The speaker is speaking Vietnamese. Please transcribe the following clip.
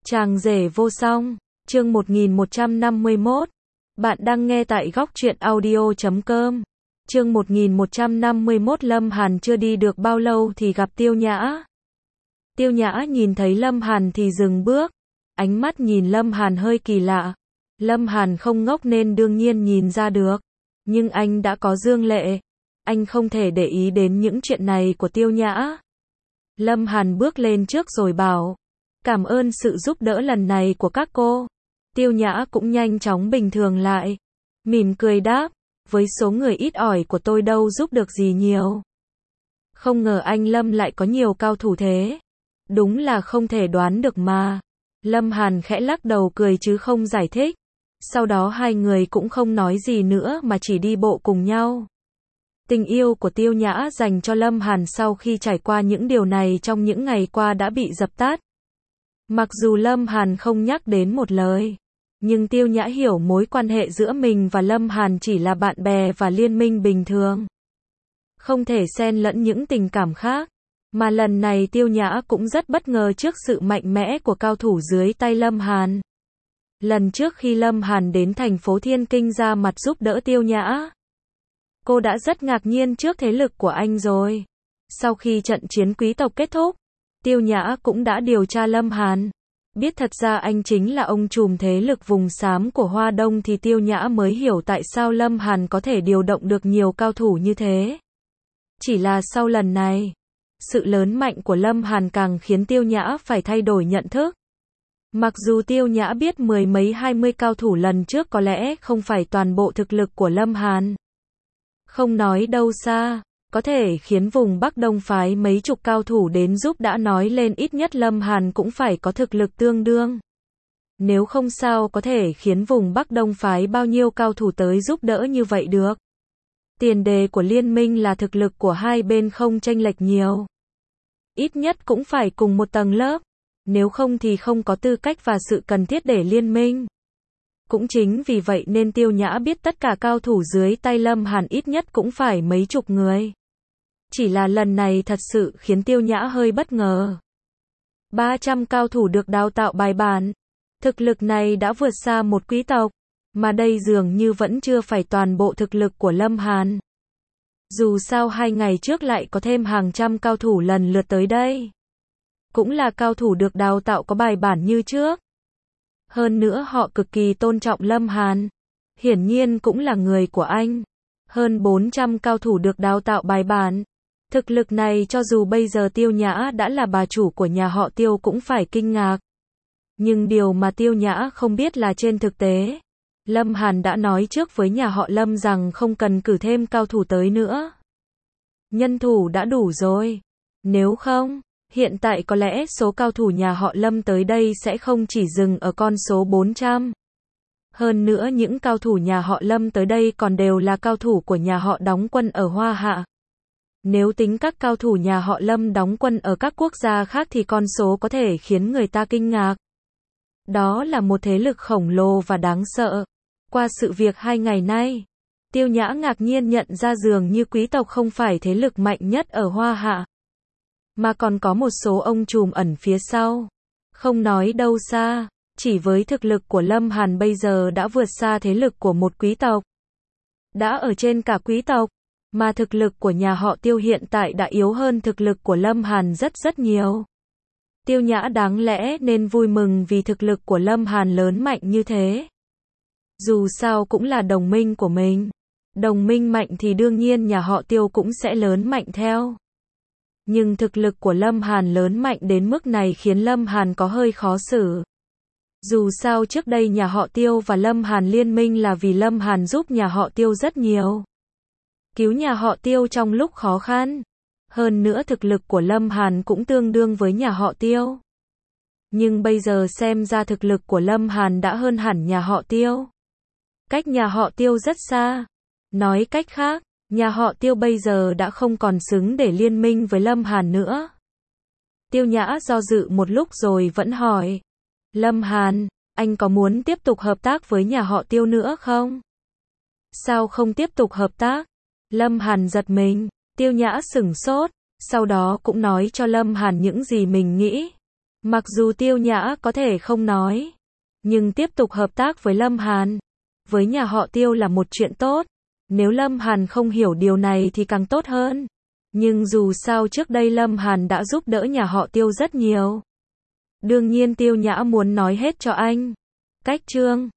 Chàng rể vô song, chương 1151. Bạn đang nghe tại góc truyện audio.com. Chương 1151. Lâm Hàn chưa đi được bao lâu thì gặp Tiêu Nhã. Tiêu Nhã nhìn thấy Lâm Hàn thì dừng bước, ánh mắt nhìn Lâm Hàn hơi kỳ lạ. Lâm Hàn không ngốc nên đương nhiên nhìn ra được, nhưng anh đã có dương lệ, anh không thể để ý đến những chuyện này của Tiêu Nhã. Lâm Hàn bước lên trước rồi bảo, cảm ơn sự giúp đỡ lần này của các cô. Tiêu Nhã cũng nhanh chóng bình thường lại, mỉm cười đáp, với số người ít ỏi của tôi đâu giúp được gì nhiều. Không ngờ anh Lâm lại có nhiều cao thủ thế. Đúng là không thể đoán được mà. Lâm Hàn khẽ lắc đầu cười chứ không giải thích. Sau đó hai người cũng không nói gì nữa mà chỉ đi bộ cùng nhau. Tình yêu của Tiêu Nhã dành cho Lâm Hàn sau khi trải qua những điều này trong những ngày qua đã bị dập tắt. Mặc dù Lâm Hàn không nhắc đến một lời, nhưng Tiêu Nhã hiểu mối quan hệ giữa mình và Lâm Hàn chỉ là bạn bè và liên minh bình thường. Không thể xen lẫn những tình cảm khác. Mà lần này Tiêu Nhã cũng rất bất ngờ trước sự mạnh mẽ của cao thủ dưới tay Lâm Hàn. Lần trước khi Lâm Hàn đến thành phố Thiên Kinh ra mặt giúp đỡ Tiêu Nhã, cô đã rất ngạc nhiên trước thế lực của anh rồi. Sau khi trận chiến quý tộc kết thúc, Tiêu Nhã cũng đã điều tra Lâm Hàn. Biết thật ra anh chính là ông trùm thế lực vùng xám của Hoa Đông thì Tiêu Nhã mới hiểu tại sao Lâm Hàn có thể điều động được nhiều cao thủ như thế. Chỉ là sau lần này, sự lớn mạnh của Lâm Hàn càng khiến Tiêu Nhã phải thay đổi nhận thức. Mặc dù Tiêu Nhã biết 10 mấy 20 cao thủ lần trước có lẽ không phải toàn bộ thực lực của Lâm Hàn. Không nói đâu xa, có thể khiến vùng Bắc Đông phái mấy chục cao thủ đến giúp đã nói lên ít nhất Lâm Hàn cũng phải có thực lực tương đương. Nếu không sao có thể khiến vùng Bắc Đông phái bao nhiêu cao thủ tới giúp đỡ như vậy được. Tiền đề của liên minh là thực lực của hai bên không chênh lệch nhiều. Ít nhất cũng phải cùng một tầng lớp, nếu không thì không có tư cách và sự cần thiết để liên minh. Cũng chính vì vậy nên Tiêu Nhã biết tất cả cao thủ dưới tay Lâm Hàn ít nhất cũng phải mấy chục người. Chỉ là lần này thật sự khiến Tiêu Nhã hơi bất ngờ. 300 cao thủ được đào tạo bài bản. Thực lực này đã vượt xa một quý tộc. Mà đây dường như vẫn chưa phải toàn bộ thực lực của Lâm Hàn. Dù sao 2 ngày trước lại có thêm hàng trăm cao thủ lần lượt tới đây. Cũng là cao thủ được đào tạo có bài bản như trước. Hơn nữa họ cực kỳ tôn trọng Lâm Hàn. Hiển nhiên cũng là người của anh. Hơn 400 cao thủ được đào tạo bài bản. Thực lực này cho dù bây giờ Tiêu Nhã đã là bà chủ của nhà họ Tiêu cũng phải kinh ngạc. Nhưng điều mà Tiêu Nhã không biết là trên thực tế, Lâm Hàn đã nói trước với nhà họ Lâm rằng không cần cử thêm cao thủ tới nữa. Nhân thủ đã đủ rồi. Nếu không, hiện tại có lẽ số cao thủ nhà họ Lâm tới đây sẽ không chỉ dừng ở con số 400. Hơn nữa những cao thủ nhà họ Lâm tới đây còn đều là cao thủ của nhà họ đóng quân ở Hoa Hạ. Nếu tính các cao thủ nhà họ Lâm đóng quân ở các quốc gia khác thì con số có thể khiến người ta kinh ngạc. Đó là một thế lực khổng lồ và đáng sợ. Qua sự việc 2 ngày nay, Tiêu Nhã ngạc nhiên nhận ra dường như quý tộc không phải thế lực mạnh nhất ở Hoa Hạ, mà còn có một số ông trùm ẩn phía sau. Không nói đâu xa, chỉ với thực lực của Lâm Hàn bây giờ đã vượt xa thế lực của một quý tộc. Đã ở trên cả quý tộc, mà thực lực của nhà họ Tiêu hiện tại đã yếu hơn thực lực của Lâm Hàn rất nhiều. Tiêu Nhã đáng lẽ nên vui mừng vì thực lực của Lâm Hàn lớn mạnh như thế. Dù sao cũng là đồng minh của mình. Đồng minh mạnh thì đương nhiên nhà họ Tiêu cũng sẽ lớn mạnh theo. Nhưng thực lực của Lâm Hàn lớn mạnh đến mức này khiến Lâm Hàn có hơi khó xử. Dù sao trước đây nhà họ Tiêu và Lâm Hàn liên minh là vì Lâm Hàn giúp nhà họ Tiêu rất nhiều. Cứu nhà họ Tiêu trong lúc khó khăn. Hơn nữa thực lực của Lâm Hàn cũng tương đương với nhà họ Tiêu. Nhưng bây giờ xem ra thực lực của Lâm Hàn đã hơn hẳn nhà họ Tiêu. Cách nhà họ Tiêu rất xa. Nói cách khác, nhà họ Tiêu bây giờ đã không còn xứng để liên minh với Lâm Hàn nữa. Tiêu Nhã do dự một lúc rồi vẫn hỏi. Lâm Hàn, anh có muốn tiếp tục hợp tác với nhà họ Tiêu nữa không? Sao không tiếp tục hợp tác? Lâm Hàn giật mình. Tiêu Nhã sửng sốt, sau đó cũng nói cho Lâm Hàn những gì mình nghĩ. Mặc dù Tiêu Nhã có thể không nói, nhưng tiếp tục hợp tác với Lâm Hàn, với nhà họ Tiêu là một chuyện tốt. Nếu Lâm Hàn không hiểu điều này thì càng tốt hơn. Nhưng dù sao trước đây Lâm Hàn đã giúp đỡ nhà họ Tiêu rất nhiều. Đương nhiên Tiêu Nhã muốn nói hết cho anh. Cách chương